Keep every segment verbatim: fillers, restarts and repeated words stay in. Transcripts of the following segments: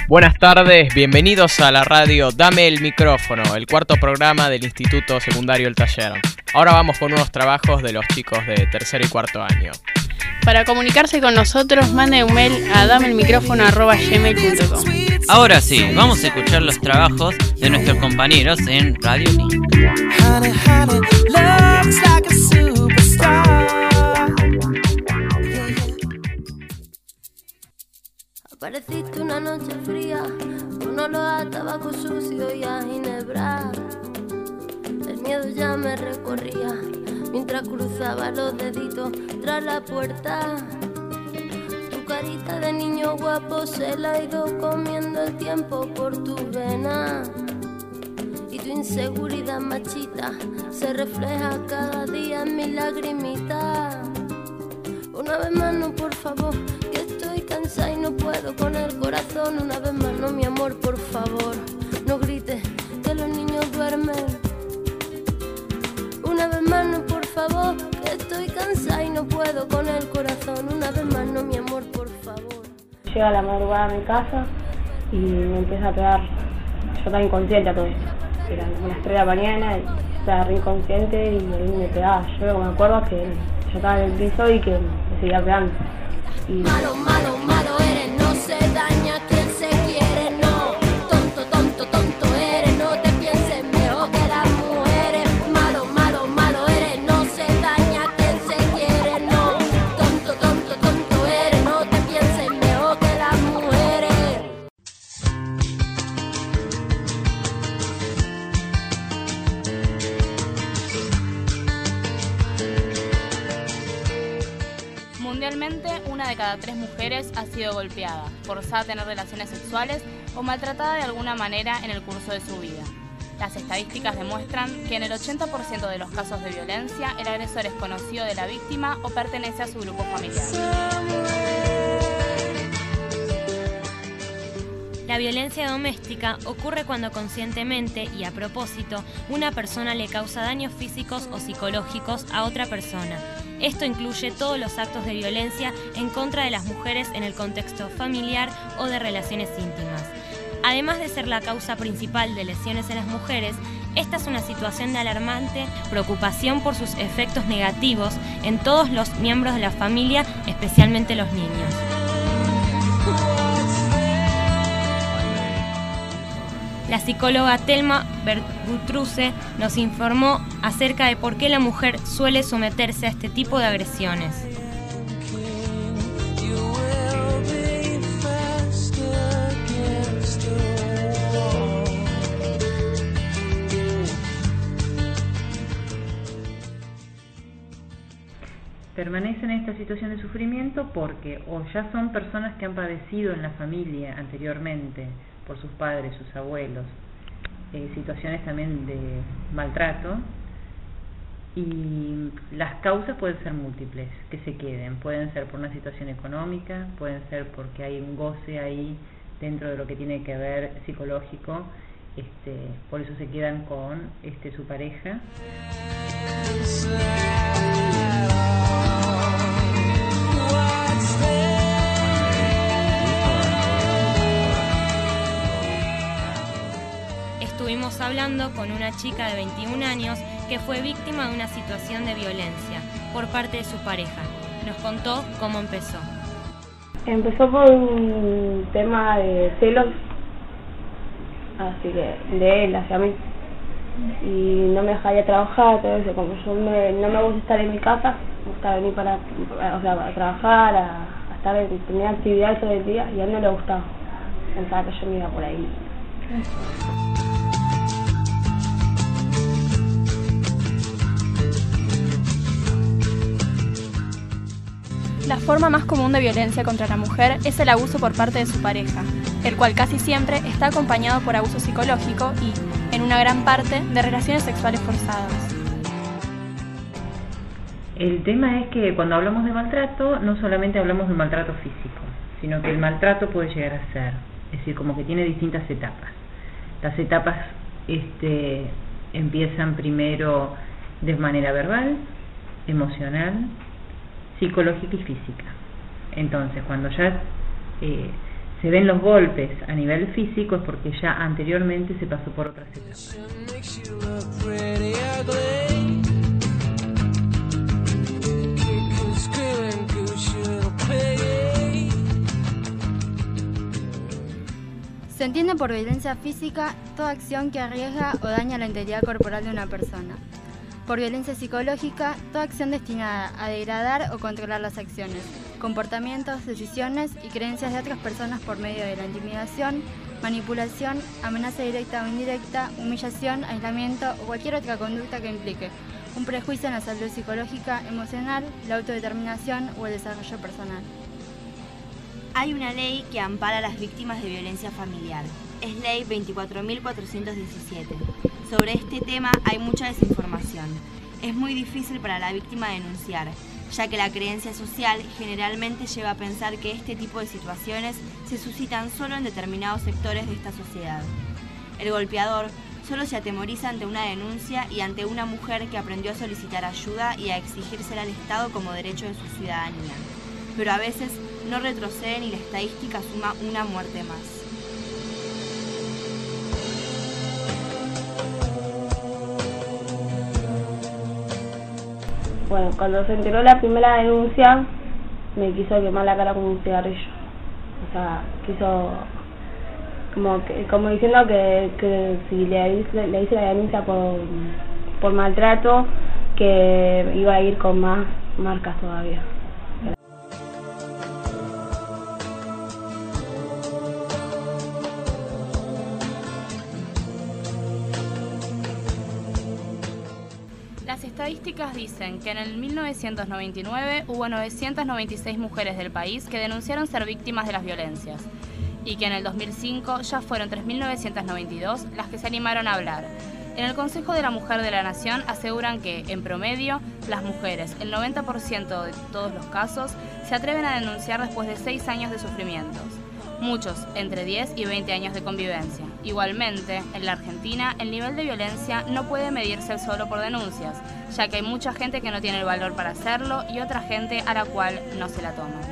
Buenas tardes, bienvenidos a la radio Dame el Micrófono, el cuarto programa del Instituto Secundario El Taller. Ahora vamos con unos trabajos de los chicos de tercero y cuarto año. Para comunicarse con nosotros, mande un mail a dameelmicrófono arroba gmail punto com. Ahora sí, vamos a escuchar los trabajos de nuestros compañeros en Radio Link. Honey, honey, looks like a superstar. Apareciste una noche fría, con olor a tabaco sucio y a ginebra. El miedo ya me recorría, mientras cruzaba los deditos tras la puerta. Tu carita de niño guapo se la ha ido comiendo el tiempo por tus venas. Y tu inseguridad machita se refleja cada día en mi lagrimita. Una vez más no, por favor, que estoy cansada y no puedo con el corazón. Una vez más no, mi amor, por favor, no grites que los niños duermen. Una vez más no, por favor, que estoy cansada y no puedo con el corazón. Una vez más no, mi amor, por favor. Llega la madrugada a mi casa y me empieza a pegar. Yo estaba inconsciente a todo esto. Eran como las tres de la mañana y estaba re inconsciente y él me pegaba. Yo me acuerdo que yo estaba en el piso y que me seguía pegando. Y... Malo, malo, malo eres, no se daña quien se quiere, no. Tonto, tonto, tonto eres, no te pienses mejor que las mujeres. Malo, malo, malo eres, no se daña quien se quiere, no. Tonto, tonto, tonto eres, no te pienses mejor que las mujeres. Mundialmente, una de cada tres mujeres ha sido golpeada, forzada a tener relaciones sexuales o maltratada de alguna manera en el curso de su vida. Las estadísticas demuestran que en el ochenta por ciento de los casos de violencia, el agresor es conocido de la víctima o pertenece a su grupo familiar. La violencia doméstica ocurre cuando conscientemente y a propósito una persona le causa daños físicos o psicológicos a otra persona. Esto incluye todos los actos de violencia en contra de las mujeres en el contexto familiar o de relaciones íntimas. Además de ser la causa principal de lesiones en las mujeres, esta es una situación de alarmante preocupación por sus efectos negativos en todos los miembros de la familia, especialmente los niños. La psicóloga Thelma Bergutruce nos informó acerca de por qué la mujer suele someterse a este tipo de agresiones. Permanecen en esta situación de sufrimiento porque o ya son personas que han padecido en la familia anteriormente por sus padres, sus abuelos, eh, situaciones también de maltrato, y las causas pueden ser múltiples que se queden, pueden ser por una situación económica, pueden ser porque hay un goce ahí dentro de lo que tiene que ver psicológico, este, por eso se quedan con este su pareja. Estuvimos hablando con una chica de veintiún años que fue víctima de una situación de violencia por parte de su pareja. Nos contó cómo empezó. Empezó por un tema de celos, así que de él hacia mí. Y no me dejaría trabajar, todo eso, como yo me, no me gusta estar en mi casa, me gusta venir para, o sea, para trabajar, a, a estar en, tener actividades todo el día, y a él no le gustaba. Pensaba que yo me iba por ahí. La forma más común de violencia contra la mujer es el abuso por parte de su pareja, el cual casi siempre está acompañado por abuso psicológico y, en una gran parte, de relaciones sexuales forzadas. El tema es que cuando hablamos de maltrato, no solamente hablamos de maltrato físico, sino que el maltrato puede llegar a ser, es decir, como que tiene distintas etapas. Las etapas este, empiezan primero de manera verbal, emocional, psicológica y física. Entonces, cuando ya eh, se ven los golpes a nivel físico es porque ya anteriormente se pasó por otras etapas. Se entiende por violencia física toda acción que arriesga o daña la integridad corporal de una persona. Por violencia psicológica, toda acción destinada a degradar o controlar las acciones, comportamientos, decisiones y creencias de otras personas por medio de la intimidación, manipulación, amenaza directa o indirecta, humillación, aislamiento o cualquier otra conducta que implique un prejuicio en la salud psicológica, emocional, la autodeterminación o el desarrollo personal. Hay una ley que ampara a las víctimas de violencia familiar. Es Ley veinticuatro mil cuatrocientos diecisiete. Sobre este tema hay mucha desinformación. Es muy difícil para la víctima denunciar, ya que la creencia social generalmente lleva a pensar que este tipo de situaciones se suscitan solo en determinados sectores de esta sociedad. El golpeador solo se atemoriza ante una denuncia y ante una mujer que aprendió a solicitar ayuda y a exigírsela al Estado como derecho de su ciudadanía. Pero a veces no retroceden y la estadística suma una muerte más. Bueno, cuando se enteró la primera denuncia, me quiso quemar la cara con un cigarrillo. O sea, quiso, como que, como diciendo que, que si le hice, le hice la denuncia por, por maltrato, que iba a ir con más marcas todavía. Las estadísticas dicen que en el mil novecientos noventa y nueve hubo novecientas noventa y seis mujeres del país que denunciaron ser víctimas de las violencias y que en el dos mil cinco ya fueron tres mil novecientas noventa y dos las que se animaron a hablar. En el Consejo de la Mujer de la Nación aseguran que, en promedio, las mujeres, el noventa por ciento de todos los casos, se atreven a denunciar después de seis años de sufrimientos. Muchos entre diez y veinte años de convivencia. Igualmente, en la Argentina, el nivel de violencia no puede medirse solo por denuncias, ya que hay mucha gente que no tiene el valor para hacerlo y otra gente a la cual no se la toma.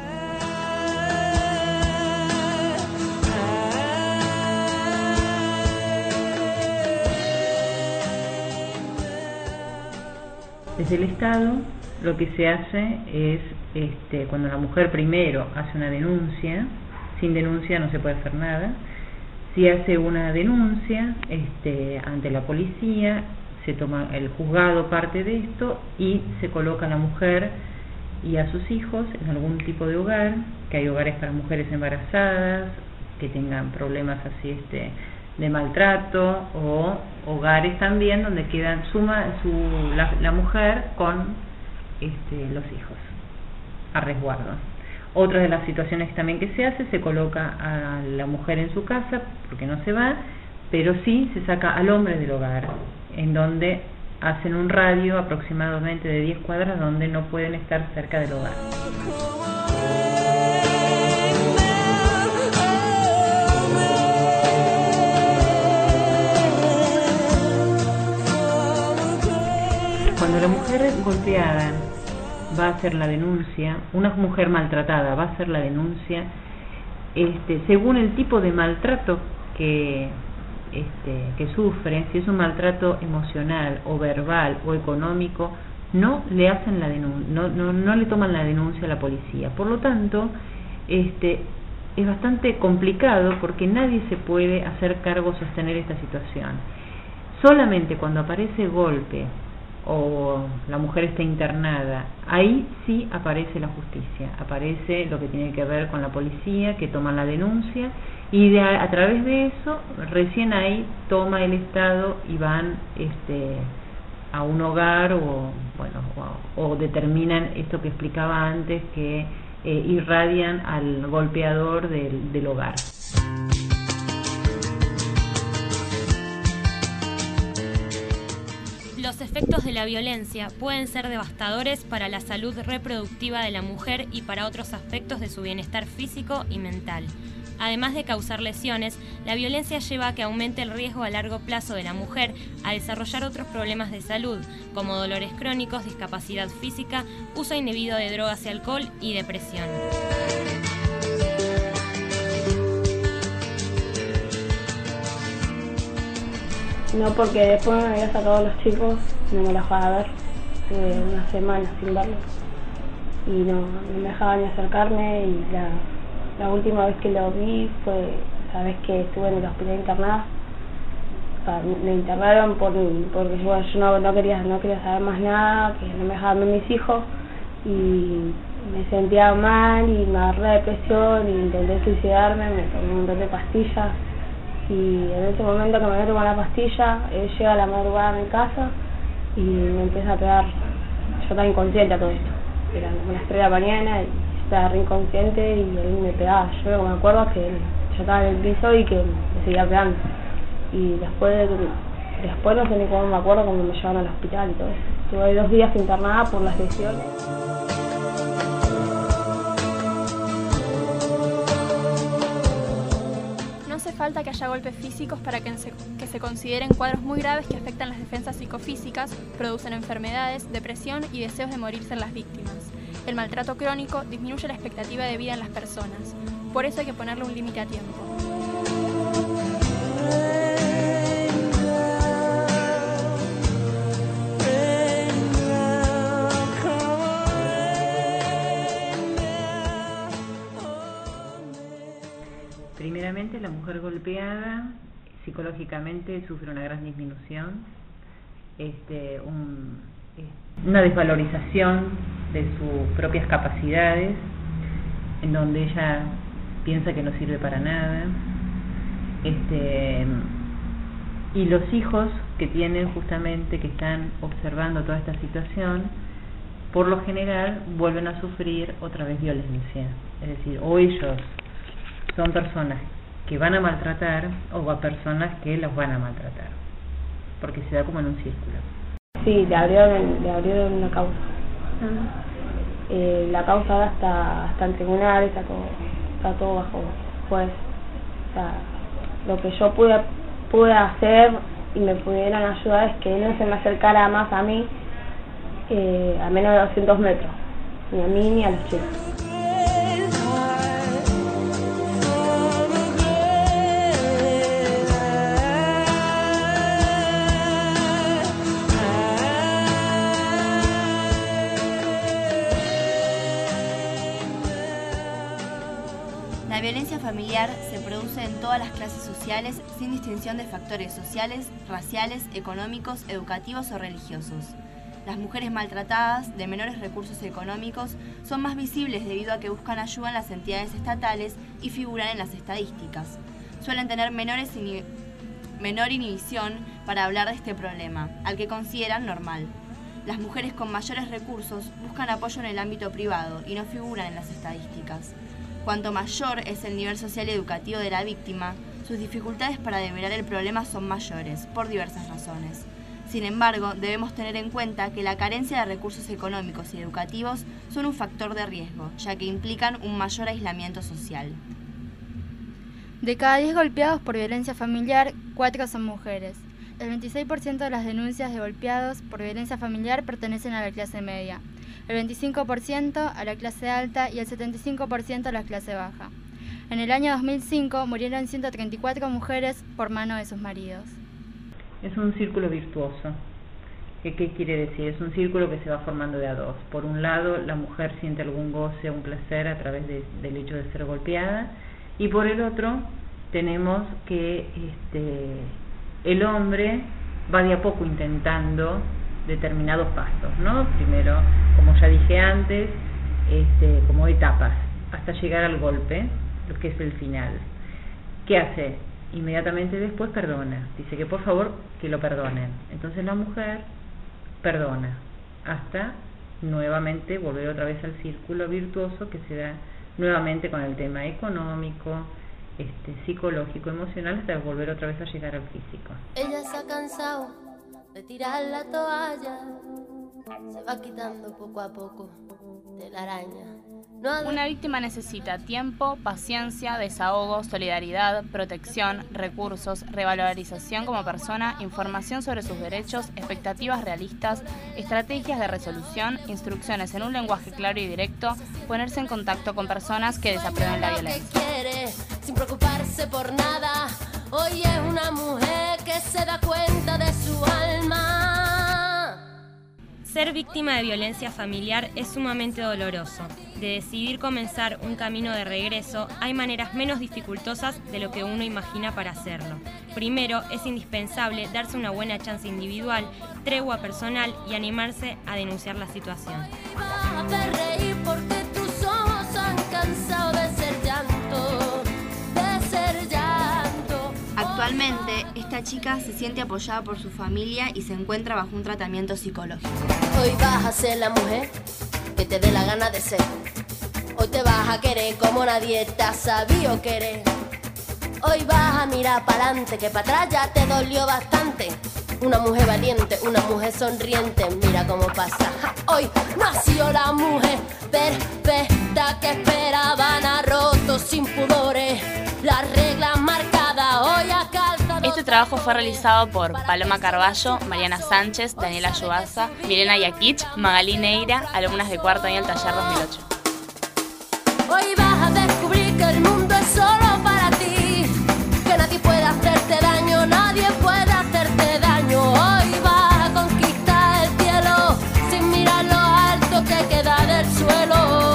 Desde el Estado lo que se hace es, este, cuando la mujer primero hace una denuncia, sin denuncia no se puede hacer nada. Si hace una denuncia este, ante la policía, se toma el juzgado parte de esto y se coloca a la mujer y a sus hijos en algún tipo de hogar, que hay hogares para mujeres embarazadas, que tengan problemas así este de maltrato, o hogares también donde quedan suma su la, la mujer con este, los hijos a resguardo. Otra de las situaciones también que se hace, se coloca a la mujer en su casa, porque no se va, pero sí se saca al hombre del hogar, en donde hacen un radio aproximadamente de diez cuadras donde no pueden estar cerca del hogar. Cuando la mujer golpeada va a hacer la denuncia, una mujer maltratada va a hacer la denuncia, este, según el tipo de maltrato que, este, que sufre, si es un maltrato emocional o verbal o económico, no le hacen la denuncia, no, no, no le toman la denuncia a la policía. Por lo tanto, este, es bastante complicado porque nadie se puede hacer cargo o sostener esta situación. Solamente cuando aparece golpe o la mujer está internada, ahí sí aparece la justicia, aparece lo que tiene que ver con la policía, que toma la denuncia, y de a, a través de eso, recién ahí toma el Estado y van este, a un hogar o, bueno, o, o determinan esto que explicaba antes, que eh, irradian al golpeador del, del hogar. Los efectos de la violencia pueden ser devastadores para la salud reproductiva de la mujer y para otros aspectos de su bienestar físico y mental. Además de causar lesiones, la violencia lleva a que aumente el riesgo a largo plazo de la mujer a desarrollar otros problemas de salud, como dolores crónicos, discapacidad física, uso indebido de drogas y alcohol y depresión. no, porque después me había sacado a los chicos, no me los dejaba ver, estuve una semana sin verlos y no, no me dejaba ni acercarme, y la, la última vez que lo vi fue la vez que estuve en el hospital internada. O sea, me internaron por, porque yo, yo no, no, quería, no quería saber más nada, que no me dejaban ver mis hijos, y me sentía mal y me agarré depresión y intenté suicidarme, me tomé un montón de pastillas, y en ese momento que me voy a tomar la pastilla, él llega a la madrugada a mi casa y me empieza a pegar. Yo estaba inconsciente a todo esto, eran como las tres de la mañana y yo estaba re inconsciente y él me pegaba. Yo lo que me acuerdo es que él, yo estaba en el piso y que me seguía pegando, y después después no sé ni cómo me acuerdo cuando me llevaron al hospital y todo eso. Estuve dos días internada por las lesiones. No hace falta que haya golpes físicos para que se, que se consideren cuadros muy graves que afectan las defensas psicofísicas, producen enfermedades, depresión y deseos de morirse en las víctimas. El maltrato crónico disminuye la expectativa de vida en las personas. Por eso hay que ponerle un límite a tiempo. Primeramente, la mujer golpeada psicológicamente sufre una gran disminución, este, un, una desvalorización de sus propias capacidades, en donde ella piensa que no sirve para nada, este, y los hijos que tienen justamente, que están observando toda esta situación, por lo general vuelven a sufrir otra vez violencia, es decir, o ellos son personas que van a maltratar o a personas que los van a maltratar, porque se da como en un círculo. Sí, le abrieron, le abrieron una causa. Uh-huh. Eh, la causa ahora está, está en tribunal, está todo, está todo bajo juez. O sea, lo que yo pude, pude hacer y me pudieran ayudar es que no se me acercara más a mí, eh, a menos de doscientos metros, ni a mí ni a los chicos. La violencia familiar se produce en todas las clases sociales sin distinción de factores sociales, raciales, económicos, educativos o religiosos. Las mujeres maltratadas, de menores recursos económicos, son más visibles debido a que buscan ayuda en las entidades estatales y figuran en las estadísticas. Suelen tener menores inhib- menor inhibición para hablar de este problema, al que consideran normal. Las mujeres con mayores recursos buscan apoyo en el ámbito privado y no figuran en las estadísticas. Cuanto mayor es el nivel social y educativo de la víctima, sus dificultades para develar el problema son mayores, por diversas razones. Sin embargo, debemos tener en cuenta que la carencia de recursos económicos y educativos son un factor de riesgo, ya que implican un mayor aislamiento social. De cada diez golpeados por violencia familiar, cuatro son mujeres. El veintiséis por ciento de las denuncias de golpeados por violencia familiar pertenecen a la clase media, el veinticinco por ciento a la clase alta y el setenta y cinco por ciento a la clase baja. En el año dos mil cinco murieron ciento treinta y cuatro mujeres por mano de sus maridos. Es un círculo virtuoso. ¿Qué, qué quiere decir? Es un círculo que se va formando de a dos. Por un lado, la mujer siente algún goce, un placer a través de, del hecho de ser golpeada, y por el otro tenemos que este, el hombre va de a poco intentando determinados pasos, ¿no? Primero, como ya dije antes, este, como etapas, hasta llegar al golpe, lo que es el final. ¿Qué hace? Inmediatamente después perdona, dice que por favor que lo perdonen. Entonces la mujer perdona, hasta nuevamente volver otra vez al círculo virtuoso que se da nuevamente con el tema económico, este, psicológico, emocional, hasta volver otra vez a llegar al físico. Ella se ha cansado de tirar la toalla, se va quitando poco a poco de la araña. No ha... Una víctima necesita tiempo, paciencia, desahogo, solidaridad, protección, recursos, revalorización como persona, información sobre sus derechos, expectativas realistas, estrategias de resolución, instrucciones en un lenguaje claro y directo, ponerse en contacto con personas que desaprueben la violencia. Quiere, sin preocuparse por nada, hoy es una mujer que se da cuenta Ser víctima de violencia familiar es sumamente doloroso. De decidir comenzar un camino de regreso, hay maneras menos dificultosas de lo que uno imagina para hacerlo. Primero, es indispensable darse una buena chance individual, tregua personal y animarse a denunciar la situación. Actualmente, esta chica se siente apoyada por su familia y se encuentra bajo un tratamiento psicológico. Hoy vas a ser la mujer que te dé la gana de ser. Hoy te vas a querer como nadie te ha sabido querer. Hoy vas a mirar para adelante, que para atrás ya te dolió bastante. Una mujer valiente, una mujer sonriente, mira cómo pasa. Ja, hoy nació la mujer perfecta que esperaban, ha roto sin pudores las reglas marcadas, hoy ha calzado. Este trabajo fue realizado por Paloma Carballo, Mariana Sánchez, Daniela Yubaza, Milena Yakich, Magalí Neira, alumnas de cuarto año del taller dos mil ocho. Hoy vas a descubrir que el mundo es solo para ti, que nadie puede hacerte daño, nadie puede hacerte daño. Hoy vas a conquistar el cielo sin mirar lo alto que queda del suelo.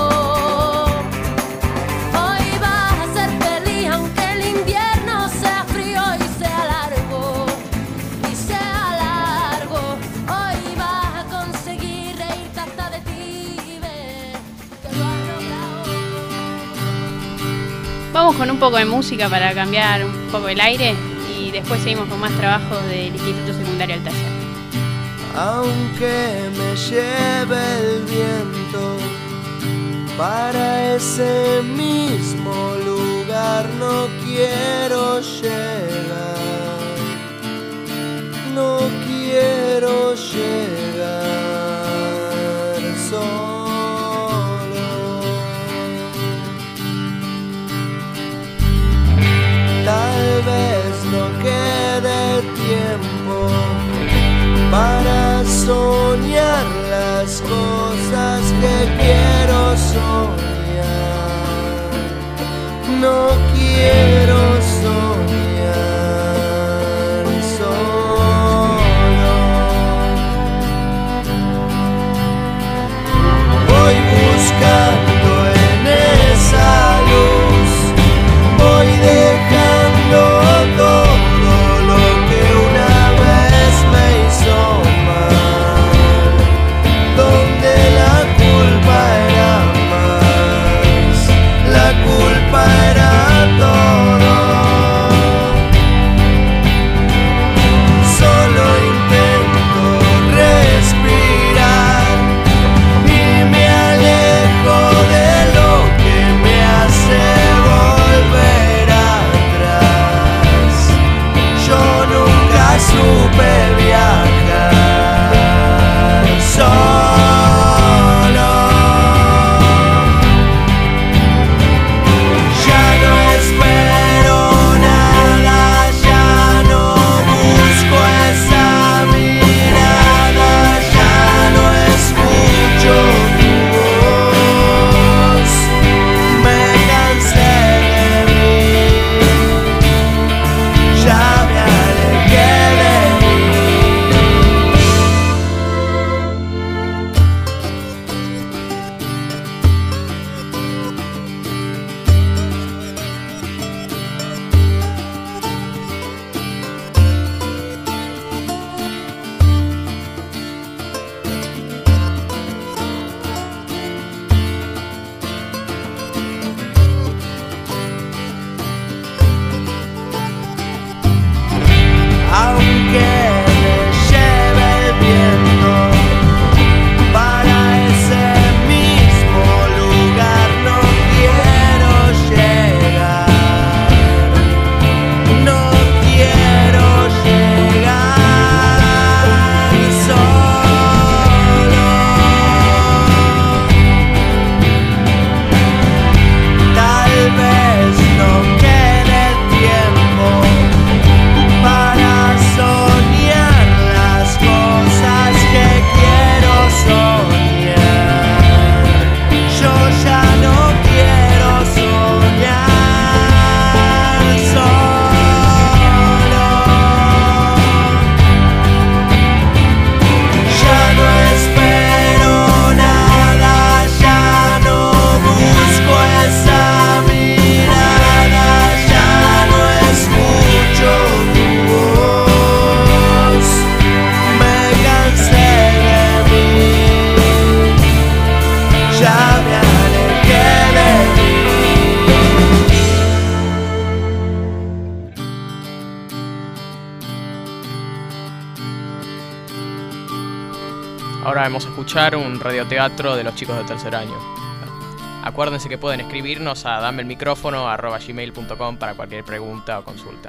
Vamos con un poco de música para cambiar un poco el aire y después seguimos con más trabajos del Instituto Secundario del Taller. Aunque me lleve el viento para ese mismo lugar, no quiero llegar, no quiero llegar solo. Tal vez no quede tiempo para soñar las cosas que quiero soñar. No quiero soñar solo. Voy buscando en esa luz, voy dejando todo lo que una vez me hizo mal, donde la culpa era más, la culpa era vamos a escuchar un radioteatro de los chicos de tercer año. Acuérdense que pueden escribirnos a dame el micrófono arroba gmail punto com para cualquier pregunta o consulta.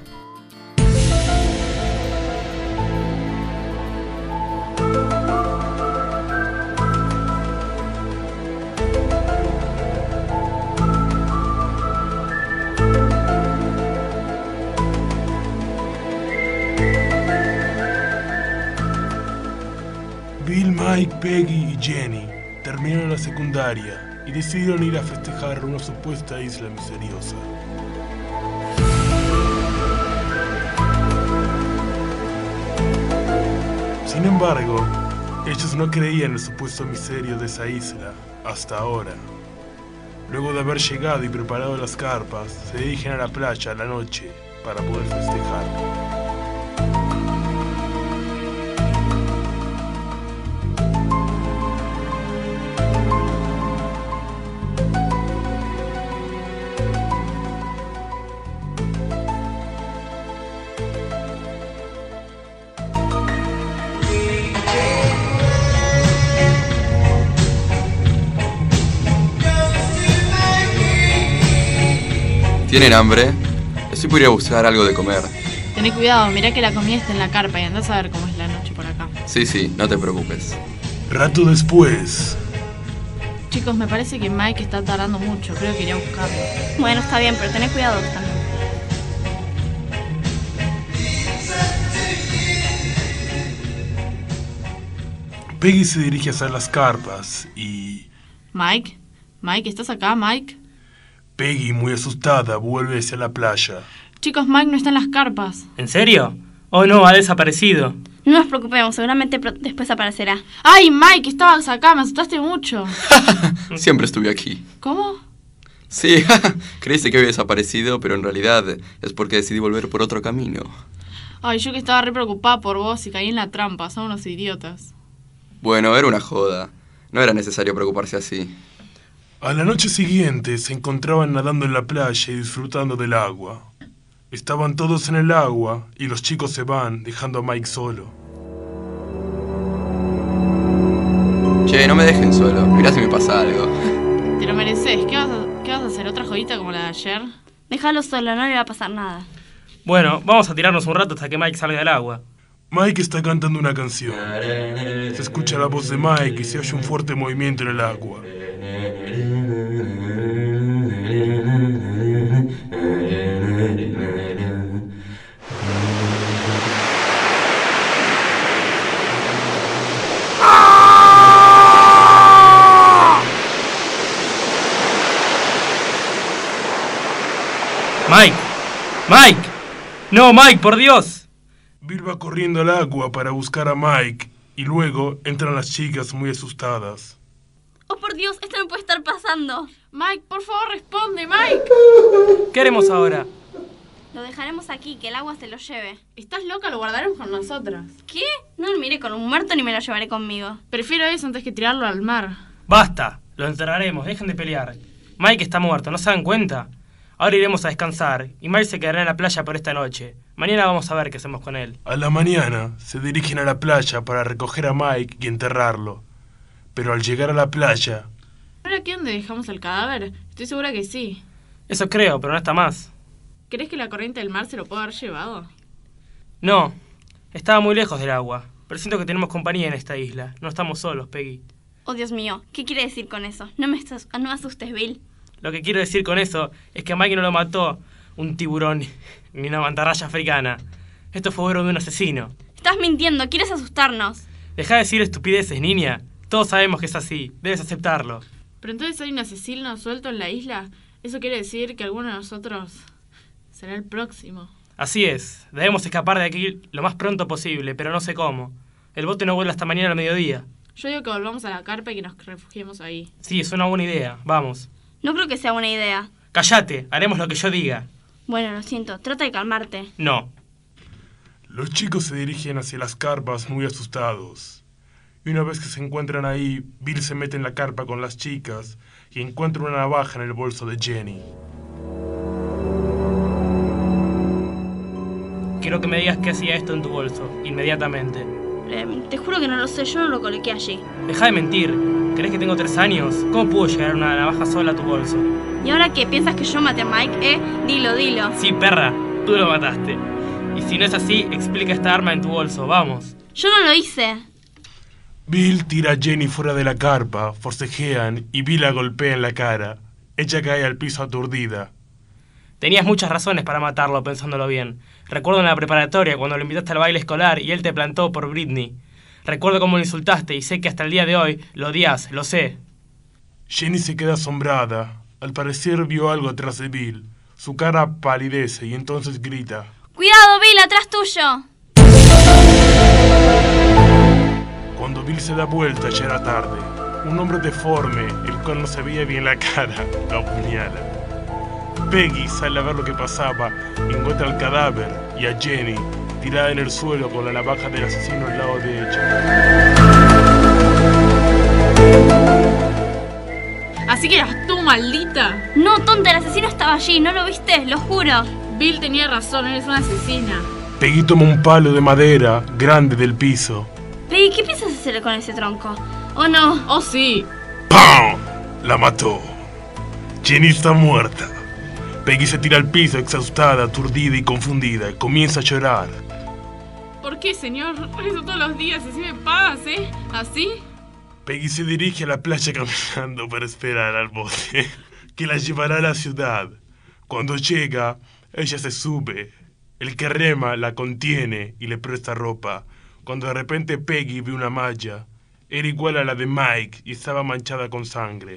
Bill, Mike, Peggy y Jenny terminaron la secundaria y decidieron ir a festejar una supuesta isla misteriosa. Sin embargo, ellos no creían en el supuesto misterio de esa isla hasta ahora. Luego de haber llegado y preparado las carpas, se dirigen a la playa a la noche para poder festejar. ¿Tienen hambre? Así podría buscar algo de comer. Tené cuidado, mirá que la comida está en la carpa y andás a ver cómo es la noche por acá. Sí, sí, no te preocupes. Rato después. Chicos, me parece que Mike está tardando mucho, creo que iré a buscarlo. Bueno, está bien, pero tené cuidado también. Peggy se dirige hacia las carpas y... Mike, Mike, ¿estás acá, Mike? Peggy, muy asustada, vuelve hacia la playa. Chicos, Mike no está en las carpas. ¿En serio? Oh no, ha desaparecido. No nos preocupemos, seguramente después aparecerá. ¡Ay, Mike, estabas acá! Me asustaste mucho. Siempre estuve aquí. ¿Cómo? Sí, creíste que había desaparecido, pero en realidad es porque decidí volver por otro camino. Ay, yo que estaba re preocupada por vos y caí en la trampa, son unos idiotas. Bueno, era una joda. No era necesario preocuparse así. A la noche siguiente se encontraban nadando en la playa y disfrutando del agua. Estaban todos en el agua y los chicos se van, dejando a Mike solo. Che, no me dejen solo. Mirá si me pasa algo. Te lo mereces. ¿Qué vas a, qué vas a hacer? ¿Otra jodita como la de ayer? Déjalo solo, no le va a pasar nada. Bueno, vamos a tirarnos un rato hasta que Mike salga del agua. Mike está cantando una canción. Se escucha la voz de Mike y se oye un fuerte movimiento en el agua. Mike, Mike, no, Mike, por Dios. Bill va corriendo al agua para buscar a Mike y luego entran las chicas muy asustadas. Oh, por Dios, esto no puede estar pasando. Mike, por favor, responde, Mike. ¿Qué haremos ahora? Lo dejaremos aquí, que el agua se lo lleve. ¿Estás loca? Lo guardaremos con nosotras. ¿Qué? No lo miré con un muerto ni me lo llevaré conmigo. Prefiero eso antes que tirarlo al mar. Basta, lo enterraremos, dejen de pelear. Mike está muerto, ¿no se dan cuenta? Ahora iremos a descansar y Mike se quedará en la playa por esta noche. Mañana vamos a ver qué hacemos con él. A la mañana se dirigen a la playa para recoger a Mike y enterrarlo. Pero al llegar a la playa... ¿No era aquí donde dejamos el cadáver? Estoy segura que sí. Eso creo, pero no está más. ¿Crees que la corriente del mar se lo puede haber llevado? No, estaba muy lejos del agua. Pero siento que tenemos compañía en esta isla. No estamos solos, Peggy. Oh, Dios mío, ¿qué quiere decir con eso? No me, estás, no me asustes, Bill. Lo que quiero decir con eso es que a Mike no lo mató un tiburón ni una mantarraya africana. Esto fue obra de un asesino. Estás mintiendo, ¿quieres asustarnos? Deja de decir estupideces, niña. Todos sabemos que es así, debes aceptarlo. Pero entonces hay un asesino suelto en la isla. Eso quiere decir que alguno de nosotros será el próximo. Así es, debemos escapar de aquí lo más pronto posible, pero no sé cómo. El bote no vuelve hasta mañana al mediodía. Yo digo que volvamos a la carpa y que nos refugiemos ahí. Sí, es una buena idea, vamos. No creo que sea buena idea. Cállate, haremos lo que yo diga. Bueno, lo siento, trata de calmarte. No. Los chicos se dirigen hacia las carpas muy asustados. Y una vez que se encuentran ahí, Bill se mete en la carpa con las chicas y encuentra una navaja en el bolso de Jenny. Quiero que me digas qué hacía esto en tu bolso, inmediatamente. Eh, te juro que no lo sé, yo no lo coloqué allí. Deja de mentir. ¿Crees que tengo tres años? ¿Cómo pudo llegar una navaja sola a tu bolso? ¿Y ahora qué? ¿Piensas que yo maté a Mike, eh? Dilo, dilo. Sí, perra, tú lo mataste. Y si no es así, explica esta arma en tu bolso, vamos. Yo no lo hice. Bill tira a Jenny fuera de la carpa, forcejean y Bill la golpea en la cara. Ella cae al piso aturdida. Tenías muchas razones para matarlo, pensándolo bien. Recuerdo en la preparatoria cuando lo invitaste al baile escolar y él te plantó por Britney. Recuerdo cómo lo insultaste y sé que hasta el día de hoy lo odias, lo sé. Jenny se queda asombrada. Al parecer vio algo atrás de Bill. Su cara palidece y entonces grita. ¡Cuidado, Bill, atrás tuyo! Cuando Bill se da vuelta ya era tarde. Un hombre deforme, el cual no se veía bien la cara, lo apuñala. Peggy sale a ver lo que pasaba, encuentra el cadáver y a Jenny tirada en el suelo con la navaja del asesino al lado de ella. ¿Así que eras tú, maldita? No, tonta, el asesino estaba allí, ¿no lo viste? Lo juro. Bill tenía razón, eres una asesina. Peggy toma un palo de madera grande del piso. Peggy, ¿qué piensas hacer con ese tronco? ¿O no? Oh, sí. ¡Pam! La mató. Jenny está muerta. Peggy se tira al piso, exhaustada, aturdida y confundida, y comienza a llorar. ¿Por qué, señor? Eso todos los días, así me pagas, ¿eh? ¿Así? Peggy se dirige a la playa caminando para esperar al bote, que la llevará a la ciudad. Cuando llega, ella se sube. El que rema la contiene y le presta ropa. Cuando de repente Peggy ve una malla, era igual a la de Mike y estaba manchada con sangre.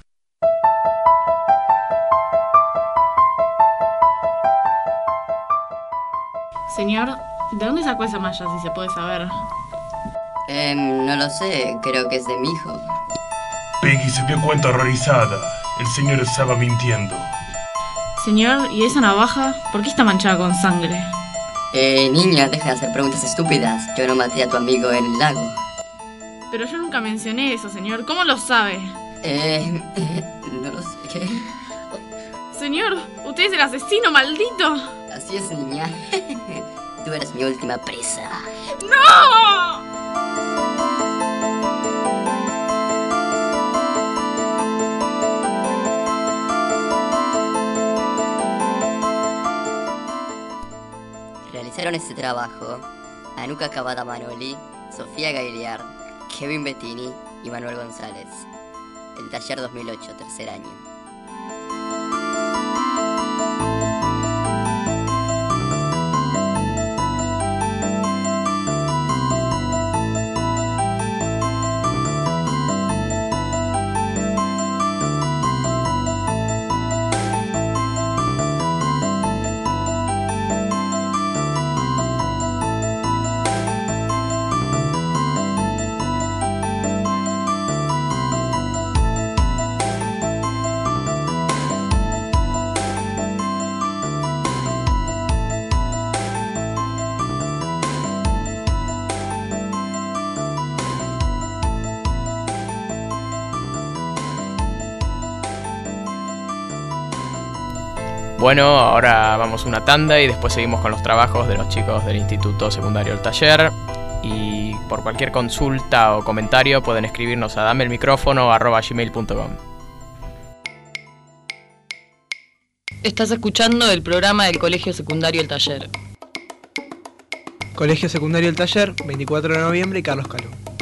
Señor, ¿de dónde sacó esa malla, si se puede saber? Eh, no lo sé, creo que es de mi hijo. Peggy se dio cuenta horrorizada. El señor estaba mintiendo. Señor, ¿y esa navaja? ¿Por qué está manchada con sangre? Eh, niña, deja de hacer preguntas estúpidas. Yo no maté a tu amigo en el lago. Pero yo nunca mencioné eso, señor. ¿Cómo lo sabe? Eh, eh no lo sé. ¿Qué? Señor, usted es el asesino, maldito. Así es, niña. Tú eres mi última presa. ¡No! Realizaron este trabajo Anuka Cavada Manoli, Sofía Gailiar, Kevin Bettini y Manuel González. El taller dos mil ocho, tercer año. Bueno, ahora vamos a una tanda y después seguimos con los trabajos de los chicos del Instituto Secundario El Taller. Y por cualquier consulta o comentario pueden escribirnos a dame el micrófono arroba gmail punto com. Estás escuchando el programa del Colegio Secundario El Taller. Colegio Secundario El Taller, veinticuatro de noviembre y Carlos Caló.